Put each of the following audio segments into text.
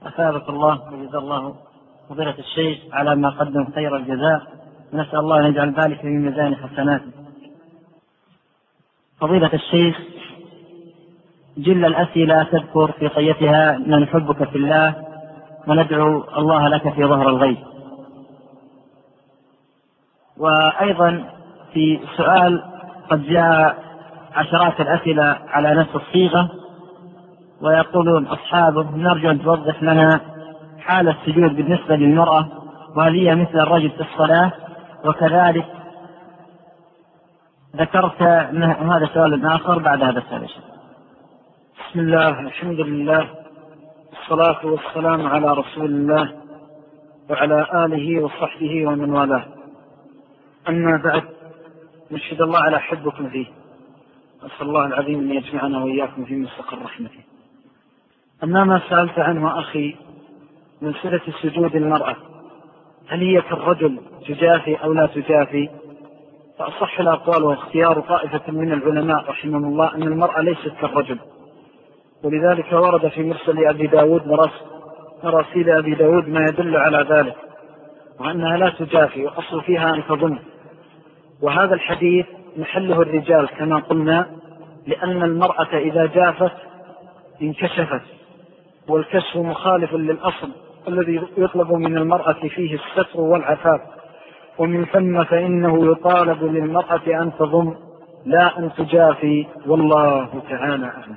أثابك الله وجزا الله فضيلة الشيخ على ما قدم خير الجزاء، ونسأل الله أن يجعل ذلك في ميزان حسناته. فضيلة الشيخ، جل الأسئلة تذكر في قيتها أن نحبك في الله وندعو الله لك في ظهر الغيب. وأيضا في سؤال قد جاء عشرات الأسئلة على نفس الصيغة، ويقولون أصحابه: نرجو أن توضح لنا حال السجود بالنسبة للمرأة، وهل هي مثل الرجل في الصلاة؟ وكذلك ذكرت هذا سؤال آخر بعد هذا السؤال. بسم الله، الحمد لله، والصلاة والسلام على رسول الله وعلى آله وصحبه ومن والاه. أما بعد، نشهد الله على حبكم فيه، أسأل الله العظيم أن يجمعنا وإياكم في مستقر رحمته. أما ما سألت عنه أخي من صلة سجود المرأة، هل هي كالرجل تجافي أو لا تجافي؟ فأصح الأقوال واختيار طائفة من العلماء رحمهم الله أن المرأة ليست كالرجل، ولذلك ورد في مرسل أبي داود مراسيل أبي داود ما يدل على ذلك، وأنها لا تجافي، وأصل فيها أن تظن. وهذا الحديث محله الرجال كما قلنا، لأن المرأة إذا جافت انكشفت، والكشف مخالف للأصل الذي يطلب من المرأة فيه الستر والعفاف، ومن ثم فإنه يطالب للمرأة أن تضم لا أن تجافي، والله تعالى أعلم.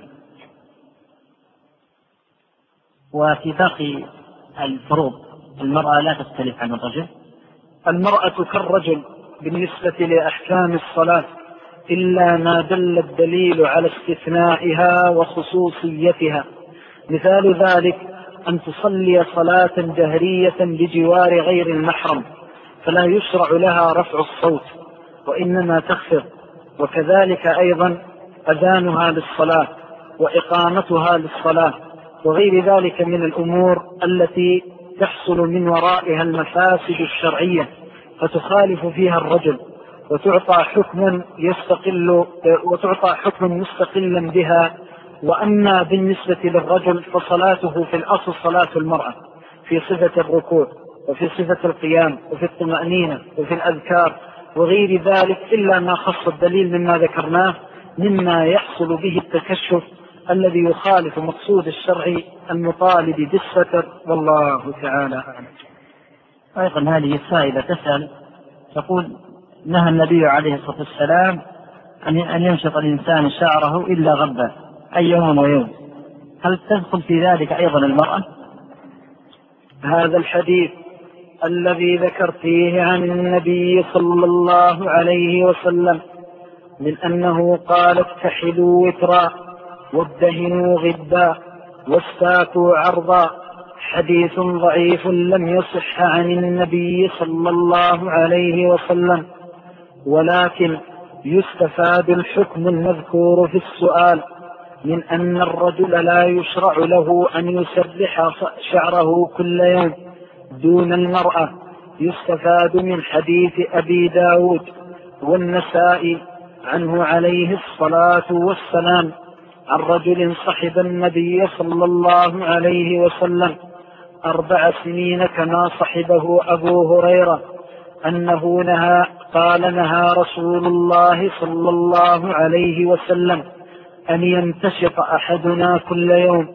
وفي باقي الفروض المرأة لا تختلف عن الرجل؟ المرأة كالرجل بالنسبة لأحكام الصلاة، إلا ما دل الدليل على استثنائها وخصوصيتها. مثال ذلك أن تصلي صلاة جهرية بجوار غير المحرم، فلا يشرع لها رفع الصوت وإنما تخفض. وكذلك أيضا أذانها للصلاة وإقامتها للصلاة وغير ذلك من الأمور التي تحصل من ورائها المفاسد الشرعية، فتخالف فيها الرجل وتعطى حكما مستقلا بها. وأما بالنسبة للرجل فصلاته في الأصل صلاة المرأة في صفة الركوع وفي صفة القيام وفي الطمأنينة وفي الأذكار وغير ذلك، إلا ما خص الدليل مما ذكرناه مما يحصل به التكشف الذي يخالف مقصود الشرع المطالب بالستر، والله تعالى أعلم. أيضا هذه السائلة تسأل تقول: نهى النبي عليه الصلاة والسلام أن ينشط الإنسان شعره إلا غبا أي يوم ويوم، هل تدخل في ذلك أيضا المرأة؟ هذا الحديث الذي ذكرتيه عن النبي صلى الله عليه وسلم من أنه قال: اكتحلوا وترا وادهنوا غبا واستاكوا عرضا، حديث ضعيف لم يصح عن النبي صلى الله عليه وسلم، ولكن يستفاد الحكم المذكور في السؤال من أن الرجل لا يشرع له أن يسرح شعره كل يوم دون المرأة. يستفاد من حديث أبي داود والنسائي عنه عليه الصلاة والسلام عن رجل صحب النبي صلى الله عليه وسلم 4 سنين كما صحبه أبو هريرة، أنه نهى رسول الله صلى الله عليه وسلم أن ينتشط أحدنا كل يوم.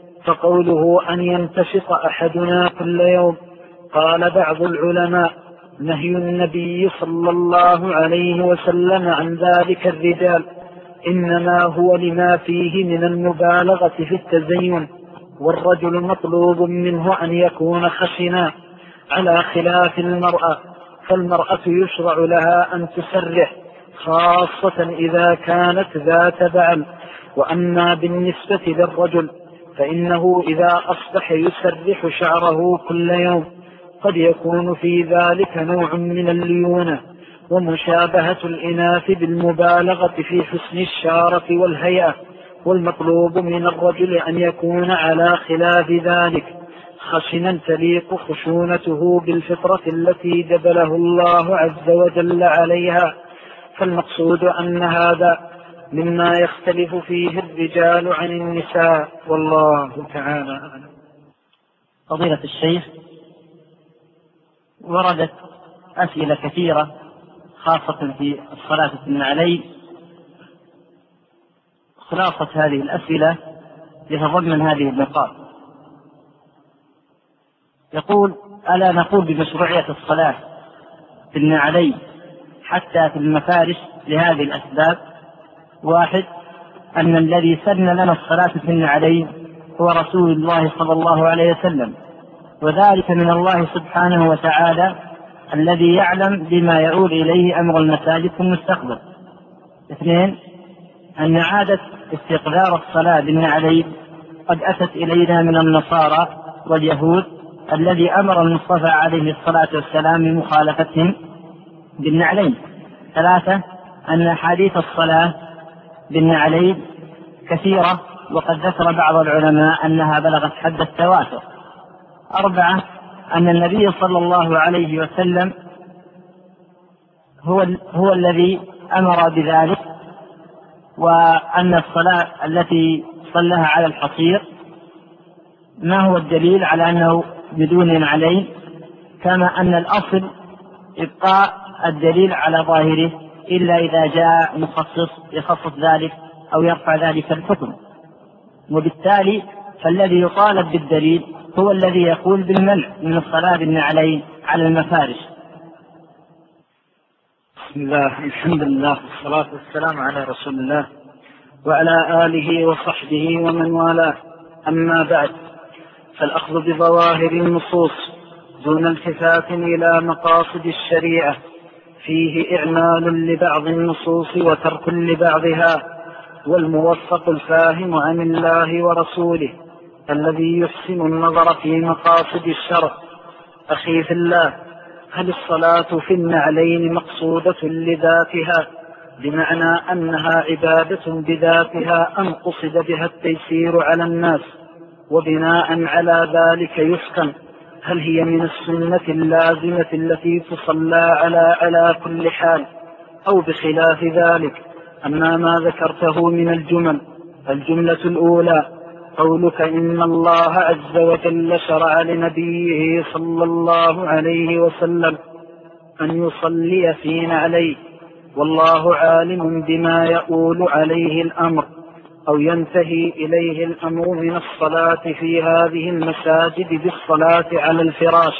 فقوله أن ينتشط أحدنا كل يوم، قال بعض العلماء: نهي النبي صلى الله عليه وسلم عن ذلك الرجال إنما هو لما فيه من المبالغة في التزين، والرجل مطلوب منه أن يكون خشنا، على خلاف المرأة، فالمرأة يشرع لها أن تسرح خاصة إذا كانت ذات بعل. وأما بالنسبة للرجل فإنه إذا أصبح يسرح شعره كل يوم قد يكون في ذلك نوع من الليونة ومشابهة الإناث بالمبالغة في حسن الشارة والهيئة، والمطلوب من الرجل أن يكون على خلاف ذلك خشنا تليق خشونته بالفطرة التي جبله الله عز وجل عليها. فالمقصود أن هذا مما يختلف فيه الرجال عن النساء، والله تعالى أعلم. فضيلة الشيخ، وردت أسئلة كثيرة خاصة في الصلاة في النعلين. خلاصة هذه الأسئلة يتضمن هذه النقاط. يقول: ألا نقول بمشروعية الصلاة في النعلين حتى في المفارش لهذه الأسباب؟ 1. أن الذي سن لنا الصلاة في النعلين هو رسول الله صلى الله عليه وسلم، وذلك من الله سبحانه وتعالى الذي يعلم بما يعود إليه أمر المساجد في المستقبل. 2. أن عادة استقرار الصلاة بالنعلين قد أتت إلينا من النصارى واليهود الذي أمر المصطفى عليه الصلاة والسلام بمخالفتهم بالنعلين. 3. أن أحاديث الصلاة بالنعلين كثيرة، وقد ذكر بعض العلماء أنها بلغت حد التواتر. 4. أن النبي صلى الله عليه وسلم هو الذي أمر بذلك، وأن الصلاة التي صلىها على الحصير ما هو الدليل على أنه بدون نعلين، كما أن الأصل إبقاء الدليل على ظاهره إلا إذا جاء مخصص يخصص ذلك أو يرفع ذلك الحكم، وبالتالي فالذي يطالب بالدليل هو الذي يقول بالمنع من الصلاة بالنعلين على المفارش. بسم الله، الحمد لله، والصلاة والسلام على رسول الله وعلى آله وصحبه ومن والاه. أما بعد، فالأخذ بظواهر النصوص دون التفات إلى مقاصد الشريعة فيه إعمال لبعض النصوص وترك لبعضها، والموفق الفاهم عن الله ورسوله الذي يحسن النظر في مقاصد الشرع. أخي في الله، هل الصلاة في النعلين مقصودة لذاتها بمعنى أنها عبادة بذاتها، أم قصد بها التيسير على الناس؟ وبناء على ذلك يحكم هل هي من السنة اللازمة التي تصلى على كل حال، أو بخلاف ذلك. أما ما ذكرته من الجملة الأولى قولك إن الله عز وجل شرع لنبيه صلى الله عليه وسلم أن يصلي في نعليه، والله عالم بما يؤول عليه الأمر أو ينتهي إليه الأمر من الصلاة في هذه المساجد بالصلاة على الفراش،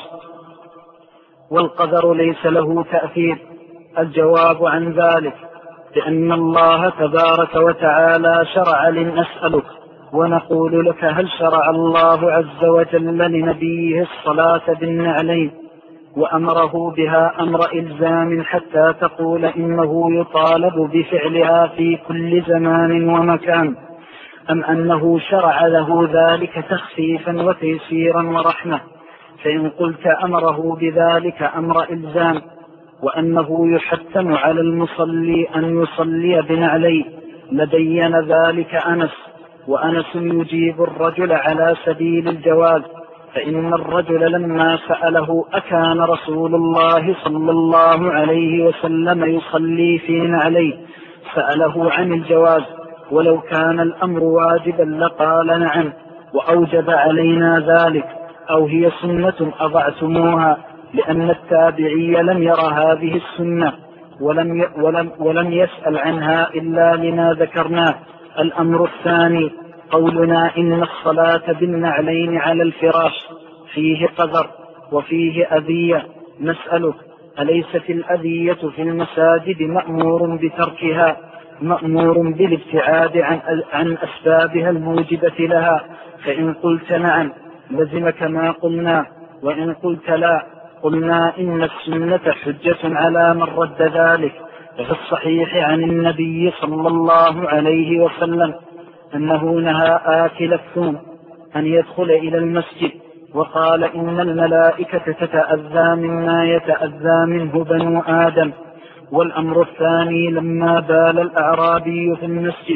والقدر ليس له تأثير. الجواب عن ذلك بأن الله تبارك وتعالى شرع لنسألك ونقول لك: هل شرع الله عز وجل لنبيه الصلاة بالنعلين وأمره بها أمر إلزام حتى تقول إنه يطالب بفعلها في كل زمان ومكان، أم أنه شرع له ذلك تخفيفا وتيسيرا ورحمة؟ فإن قلت أمره بذلك أمر إلزام وأنه يحتم على المصلي أن يصلي بنعليه لبين ذلك أنس، وأنس يجيب الرجل على سبيل الجواز، فإن الرجل لما سأله أكان رسول الله صلى الله عليه وسلم يصلي في نعليه سأله عن الجواز، ولو كان الأمر واجبا لقال نعم وأوجب علينا ذلك، أو هي سنة أضعتموها، لأن التابعي لم ير هذه السنة ولم يسأل عنها إلا لما ذكرناه. الأمر الثاني قولنا إن الصلاة بالنعلين على الفراش فيه قدر وفيه أذية. نسألك: أليست الأذية في المساجد مأمور بتركها، مأمور بالابتعاد عن أسبابها الموجبة لها؟ فإن قلت نعم لزمك ما قلنا، وإن قلت لا قلنا إن السنة حجة على من رد ذلك. ففي الصحيح عن النبي صلى الله عليه وسلم أنه نهى آكل الثوم أن يدخل إلى المسجد، وقال إن الملائكة تتأذى مما يتأذى منه بنو آدم. والأمر الثاني لما بال الأعرابي في المسجد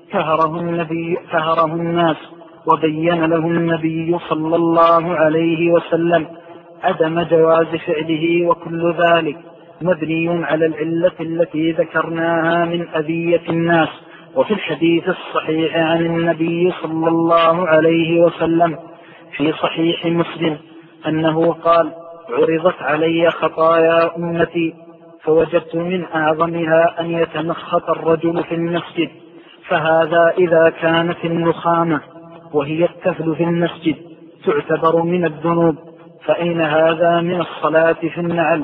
كهره الناس، وبين له النبي صلى الله عليه وسلم عدم جواز فعله، وكل ذلك مبني على العلة التي ذكرناها من أذية الناس. وفي الحديث الصحيح عن النبي صلى الله عليه وسلم في صحيح مسلم أنه قال: عرضت علي خطايا أمتي فوجدت من أعظمها أن يتمخط الرجل في المسجد، فهذا إذا كانت النخامة وهي التفل في المسجد تعتبر من الذنوب، فأين هذا من الصلاة في النعل؟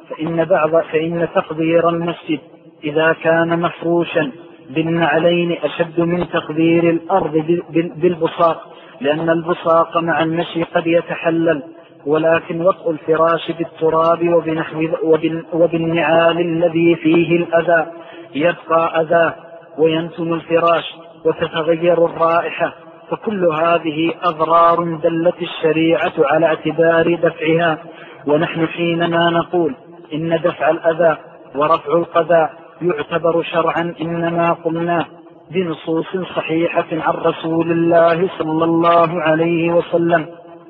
فإن تقدير المسجد إذا كان مفروشا بالنعلين أشد من تقدير الأرض بالبصاق، لأن البصاق مع المشي قد يتحلل، ولكن وطء الفراش بالتراب وبالنعال الذي فيه الأذى يبقى أذى وينتن الفراش وتتغير الرائحة، فكل هذه أضرار دلت الشريعة على اعتبار دفعها. ونحن حينما نقول إن دفع الأذى ورفع القذى يعتبر شرعا إنما قلناه بنصوص صحيحة عن رسول الله صلى الله عليه وسلم.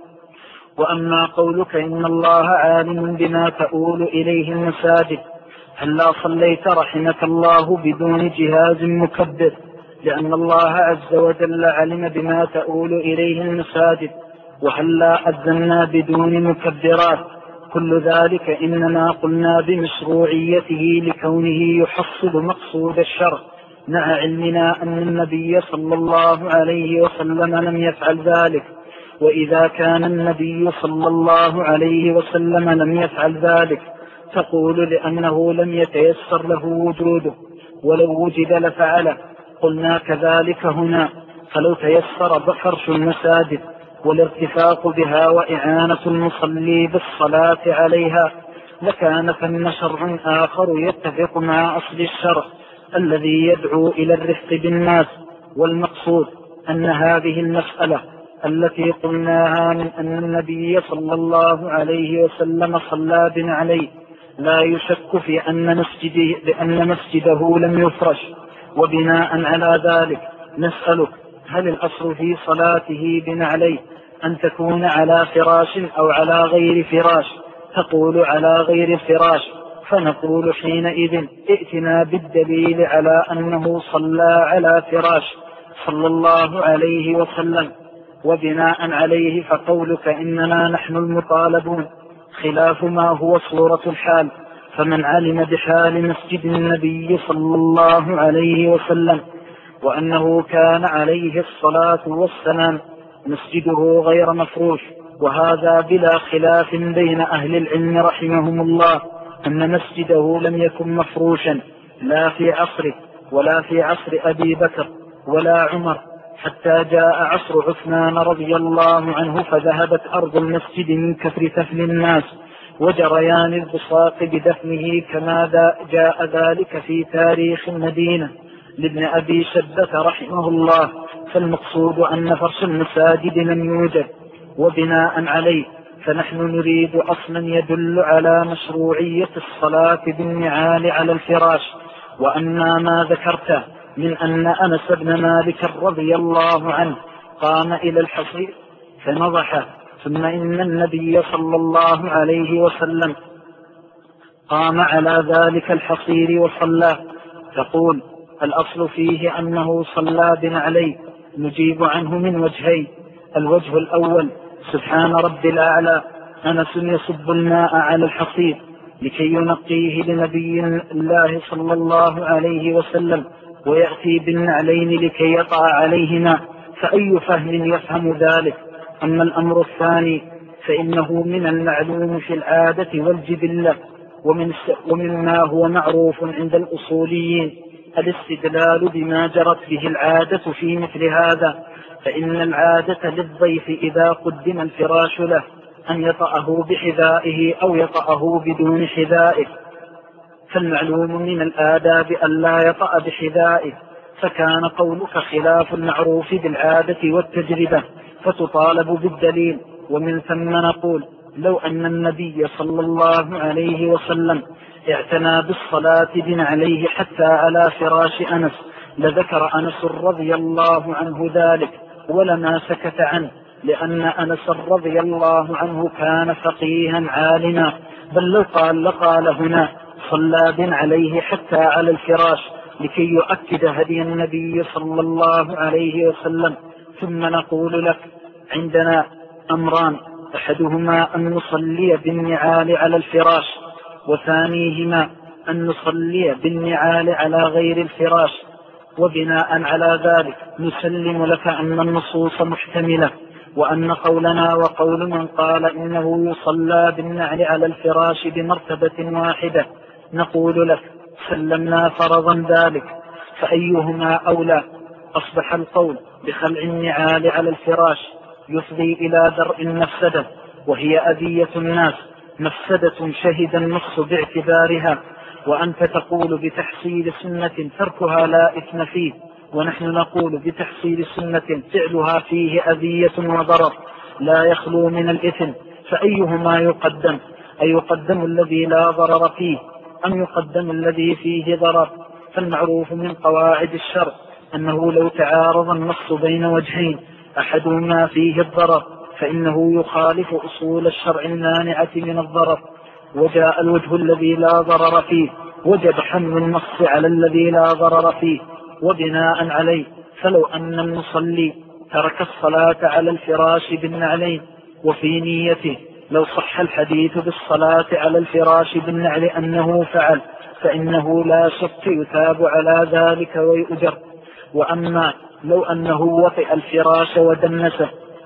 وأما قولك إن الله عالم بما تؤول إليه المساجد، هلا صليت رحمك الله بدون جهاز مكبر؟ لأن الله عز وجل علم بما تؤول إليه المساجد. وهلا أذنا بدون مكبرات؟ كل ذلك إنما قلنا بمشروعيته لكونه يحصل مقصود الشرع، مع علمنا أن النبي صلى الله عليه وسلم لم يفعل ذلك. وإذا كان النبي صلى الله عليه وسلم لم يفعل ذلك تقول لأنه لم يتيسر له وجوده، ولو وجد لفعله. قلنا كذلك هنا، فلو تيسر فرش المساجد والارتفاق بها وإعانة المصلي بالصلاة عليها لكان ثم شرع آخر يتفق مع أصل الشرع الذي يدعو إلى الرفق بالناس. والمقصود أن هذه المسألة التي قلناها من أن النبي صلى الله عليه وسلم صلى بنا عليه لا يشك في بأن مسجده لم يفرش. وبناء على ذلك نسألك: هل الأصل في صلاته بنا عليه أن تكون على فراش أو على غير فراش؟ تقول على غير فراش، فنقول حينئذ ائتنا بالدليل على أنه صلى على فراش صلى الله عليه وسلم. وبناء عليه فقولك إننا نحن المطالبون خلاف ما هو صورة الحال. فمن علم بحال مسجد النبي صلى الله عليه وسلم وأنه كان عليه الصلاة والسلام مسجده غير مفروش، وهذا بلا خلاف بين أهل العلم رحمهم الله أن مسجده لم يكن مفروشا لا في عصره ولا في عصر أبي بكر ولا عمر، حتى جاء عصر عثمان رضي الله عنه فذهبت أرض المسجد من كثر تفل الناس وجريان البصاق بدفنه، كما جاء ذلك في تاريخ المدينة لابن أبي شبة رحمه الله. فالمقصود أن فرش المساجد لم يوجد. وبناء عليه فنحن نريد أصلا يدل على مشروعية الصلاة بالنعال على الفراش. وأما ما ذكرته من أن أنس بن مالك رضي الله عنه قام إلى الحصير فنضحه، ثم إن النبي صلى الله عليه وسلم قام على ذلك الحصير وصلى، تقول الأصل فيه أنه صلى بنا عليه. نجيب عنه من وجهين: الوجه الأول سبحان رب الأعلى، أنس يصب الماء على الحصير لكي ينقيه لنبي الله صلى الله عليه وسلم ويأتي بالنعلين لكي يطع عليهما، فأي فهم يفهم ذلك؟ أما الأمر الثاني فإنه من المعلوم في العادة والجبلة ومما هو معروف عند الأصوليين الاستدلال بما جرت به العادة في مثل هذا. فإن العادة للضيف إذا قدم الفراش له أن يطأه بحذائه أو يطأه بدون حذائه، فالمعلوم من الآداب أن لا يطأ بحذائه، فكان قولك خلاف المعروف بالعادة والتجربة فتطالب بالدليل. ومن ثم نقول لو أن النبي صلى الله عليه وسلم اعتنى بالصلاة بنا عليه حتى على فراش أنس لذكر أنس رضي الله عنه ذلك ولما سكت عنه، لأن أنس رضي الله عنه كان فقيها عالما، بل لو قال لقال هنا صلى بنا عليه حتى على الفراش لكي يؤكد هدي النبي صلى الله عليه وسلم. ثم نقول لك عندنا أمران: أحدهما أن نصلي بالنعال على الفراش، وثانيهما أن نصلي بالنعال على غير الفراش. وبناء على ذلك نسلم لك أن النصوص محتملة، وأن قولنا وقول من قال إنه يصلى بالنعل على الفراش بمرتبة واحدة نقول لك سلمنا فرضا ذلك، فأيهما أولى؟ أصبح القول بخلع النعال على الفراش يفضي إلى درء المفسدة، وهي أذية الناس، مفسدة شهد النص باعتبارها، وأنت تقول بتحصيل سنة تركها لا إثم فيه، ونحن نقول بتحصيل سنة فعلها فيه أذية وضرر لا يخلو من الإثم، فأيهما يقدم؟ أيقدم الذي لا ضرر فيه أم يقدم الذي فيه ضرر؟ فالمعروف من قواعد الشرع أنه لو تعارض النص بين وجهين أحدهما فيه الضرر فإنه يخالف أصول الشرع المانعة من الضرر، وجاء الوجه الذي لا ضرر فيه وجب حمل النص على الذي لا ضرر فيه. وبناء عليه فلو أن المصلي ترك الصلاة على الفراش بالنعلين وفي نيته لو صح الحديث بالصلاة على الفراش بالنعل أنه فعل، فإنه لا شك يتاب على ذلك ويؤجر. وأما لو أنه وطئ الفراش ودنسه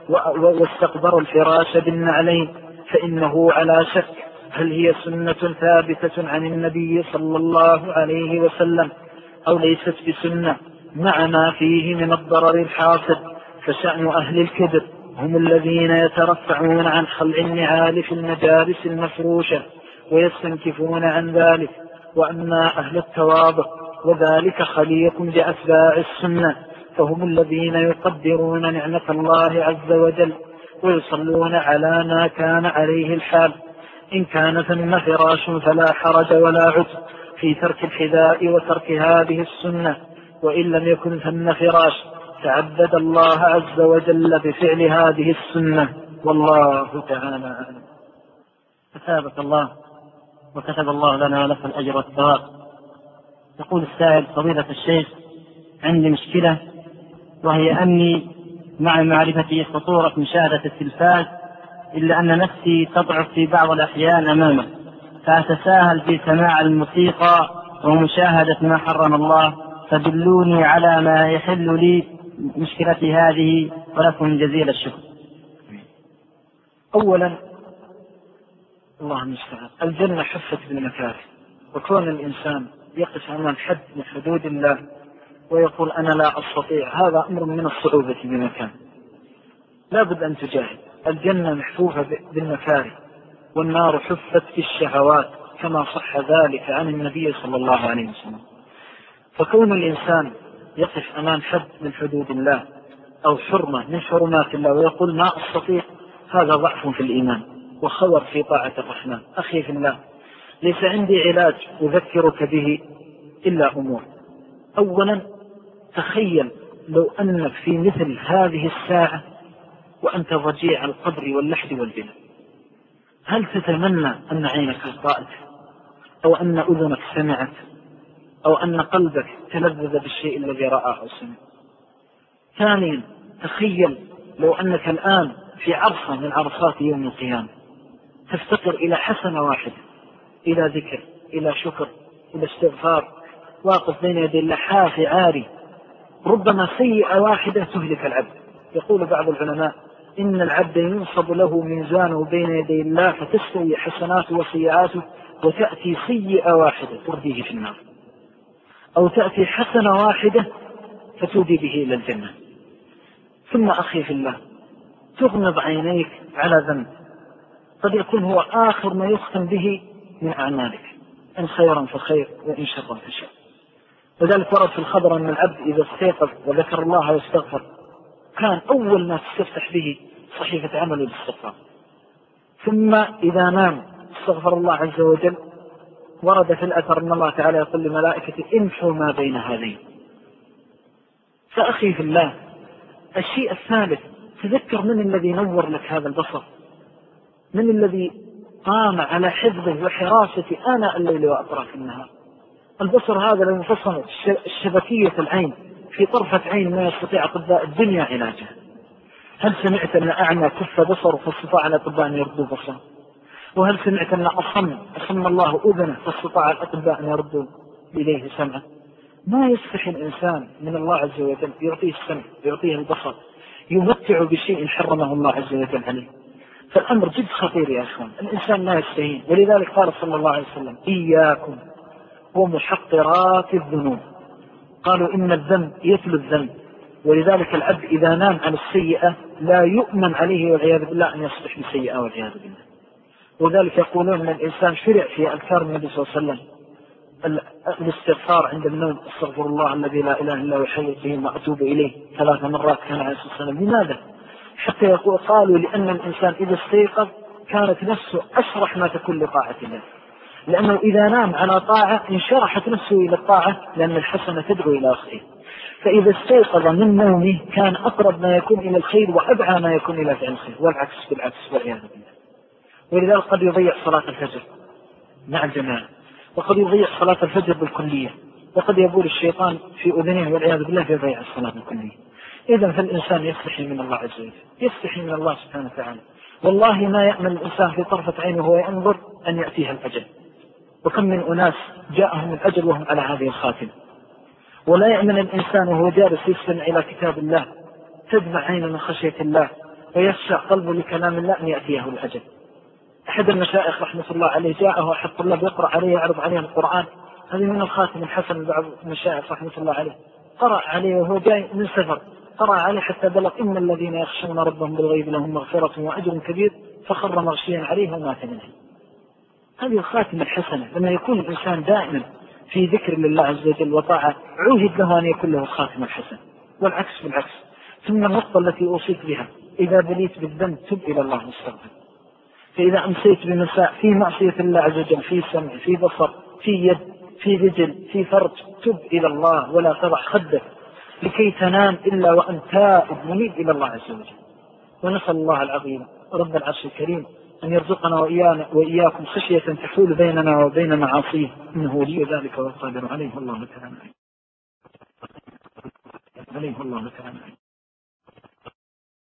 واستقبر الفراش بالنعلين فإنه على شك هل هي سنة ثابتة عن النبي صلى الله عليه وسلم أو ليست بسنة، مع ما فيه من الضرر الحاصل. فشأن أهل الكبر هم الذين يترفعون عن خلع النعال في المجالس المفروشة ويستنكفون عن ذلك، وأما أهل التواضع وذلك خليق بأتباع السنة فهم الذين يقدرون نعمة الله عز وجل ويصلون على ما كان عليه الحال. إن كان ثم فراش فلا حرج ولا عسر في ترك الحذاء وترك هذه السنة، وإن لم يكن ثم فراش تعبد الله عز وجل بفعل هذه السنة، والله تعالى أعلم. أثابك الله وكتب الله لنا لك الأجر والثواب. يقول السائل: فضيلة الشيخ، عندي مشكلة، وهي أني مع معرفتي خطورة مشاهدة التلفاز إلا أن نفسي تضعف في بعض الأحيان أمامه، فأتساهل في سماع الموسيقى ومشاهدة ما حرم الله، فدلوني على ما يحل لي مشكلتي هذه، ولكم جزيل الشكر. أولا الله المستعان، الجنة حفت بالمكاره، وكون الإنسان يقف أمام حد من حدود الله ويقول أنا لا أستطيع، هذا أمر من الصعوبة بمكان، لا بد أن تجاهد. الجنة محفوفة بالمكاره، والنار حفت بالشهوات كما صح ذلك عن النبي صلى الله عليه وسلم. فكون الإنسان يقف أمام حد من حدود الله أو حرمة من حرمات الله ويقول ما أستطيع، هذا ضعف في الإيمان وخور في طاعة الرحمن. أخي في الله، ليس عندي علاج أذكرك به إلا أمور. أولا، تخيل لو أنك في مثل هذه الساعة وأنت ضجيع القبر واللحد والبلى، هل تتمنى أن عينك رأت، أو أن أذنك سمعت، أو أن قلبك تلذذ بالشيء الذي رأى أو سمع؟ ثانيا، تخيل لو أنك الآن في عرصة من عرصات يوم القيامة تفتقر إلى حسنة واحدة، إلى ذكر، إلى شكر، إلى استغفار، واقف بين يدي الله حافي عاري. ربما سيئة واحدة تهلك العبد. يقول بعض العلماء إن العبد ينصب له ميزانه بين يدي الله فتستوي حسناته وسيئاته، وتأتي سيئة واحدة ترديه في النار، أو تأتي حسنة واحدة فتودي به إلى الجنة. ثم أخي في الله، تغمض عينيك على ذنب قد يكون هو آخر ما يختم به من أعمالك، إن خيرا فخير وإن شرا فشر. وذلك ورد في الخبر أن العبد إذا استيقظ وذكر الله واستغفر كان أول ما تستفتح به صحيفة عمله بالاستغفار، ثم إذا نام استغفر الله عز وجل. ورد في الأثر أن الله تعالى يقول لملائكته امحوا ما بين هذين. فأخي في الله، الشيء الثالث، تذكر من الذي نور لك هذا البصر، من الذي قام على حفظه وحراسة آناء الليل وأطراف النهار. البصر هذا لو انفصلت الشبكية العين في طرفة عين ما يستطيع أطباء الدنيا علاجها. هل سمعت أن أعمى كف بصره فاستطاع الأطباء أن يردوا بصره؟ وهل سمعت أن أصم الله أذنه فاستطاع الأطباء أن يردوا إليه سمعه؟ ما يستحي الإنسان من الله عز وجل يعطيه السمع، يعطيه البصر، يمتع بشيء حرمه الله عز وجل عليه. فالأمر جد خطير يا أخوان، الإنسان لا يستهين. ولذلك قال صلى الله عليه وسلم: إياكم ومحقرات الذنوب. قالوا إن الذنب يتلو الذنب، ولذلك العبد إذا نام عن السيئة لا يؤمن عليه والعياذ بالله أن يصبح بسيئة والعياذ بالله. وذلك يقولون أن الإنسان شرع في أذكار النبي صلى الله عليه وسلم الاستغفار عند النوم: استغفر الله الذي لا إله إلا هو الحي القيوم وأتوب إليه 3 مرات كان عليه الصلاة والسلام. لماذا؟ حتى قالوا لأن الإنسان إذا استيقظ كانت نفسه أشرح ما تكون لطاعة الله، لأنه إذا نام على طاعة انشرحت نفسه إلى الطاعة، لأن الحسنة تدعو إلى الخير. فإذا استيقظ من نومه كان أقرب ما يكون إلى الخير وأبعى ما يكون إلى فعل الخير، والعكس بالعكس والعياذ بالله. ولذلك قد يضيع صلاة الفجر مع الجماعة، وقد يضيع صلاة الفجر بالكلية، وقد يبول الشيطان في أذنه والعياذ بالله يضيع الصلاة بالكلية. إذن فالإنسان يستحي من الله عز وجل، يستحي من الله سبحانه وتعالى. والله ما يأمن الإنسان في طرفة عينه وهو ينظر أن يأتيها الأجل، وكم من أناس جاءهم الأجل وهم على هذه الخاتمة. ولا يأمن الإنسان وهو جالس يستمع إلى كتاب الله تدمع عينه من خشية الله ويخشع قلبه لكلام الله أن يأتيه الأجل. أحد المشايخ رحمة الله عليه جاءه أحد طلاب يقرأ عليه يعرض عليه القرآن، هذه من الخاتم الحسن. بعض المشايخ رحمة الله عليه قرأ عليه وهو جاي من سفر، قرأ عليه حتى بلغ: إن الذين يخشون ربهم بالغيب لهم مغفرة وأجر كبير، فخر مغشيا عليه ومات منه. هذه الخاتمة الحسنة. لما يكون الإنسان دائما في ذكر لله عز وجل وطاعة عوهد له أن يكون له الخاتمة الحسنة، والعكس بالعكس. ثم النقطة التي أوصيت بها: إذا بليت بالذنب تب إلى الله واستغفر. فإذا أمسيت بمساء في معصية الله عز وجل، في سمع، في بصر، في يد، في رجل، في فرج، تب إلى الله ولا تضع خدك لكي تنام إلا وأنت تائب منيب إلى الله عز وجل. ونسأل الله العظيم رب العرش الكريم أن يرزقنا وإياكم خشية تحول بيننا وبين معاصيه، إنه ولي ذلك والقادر عليه. الله تعالى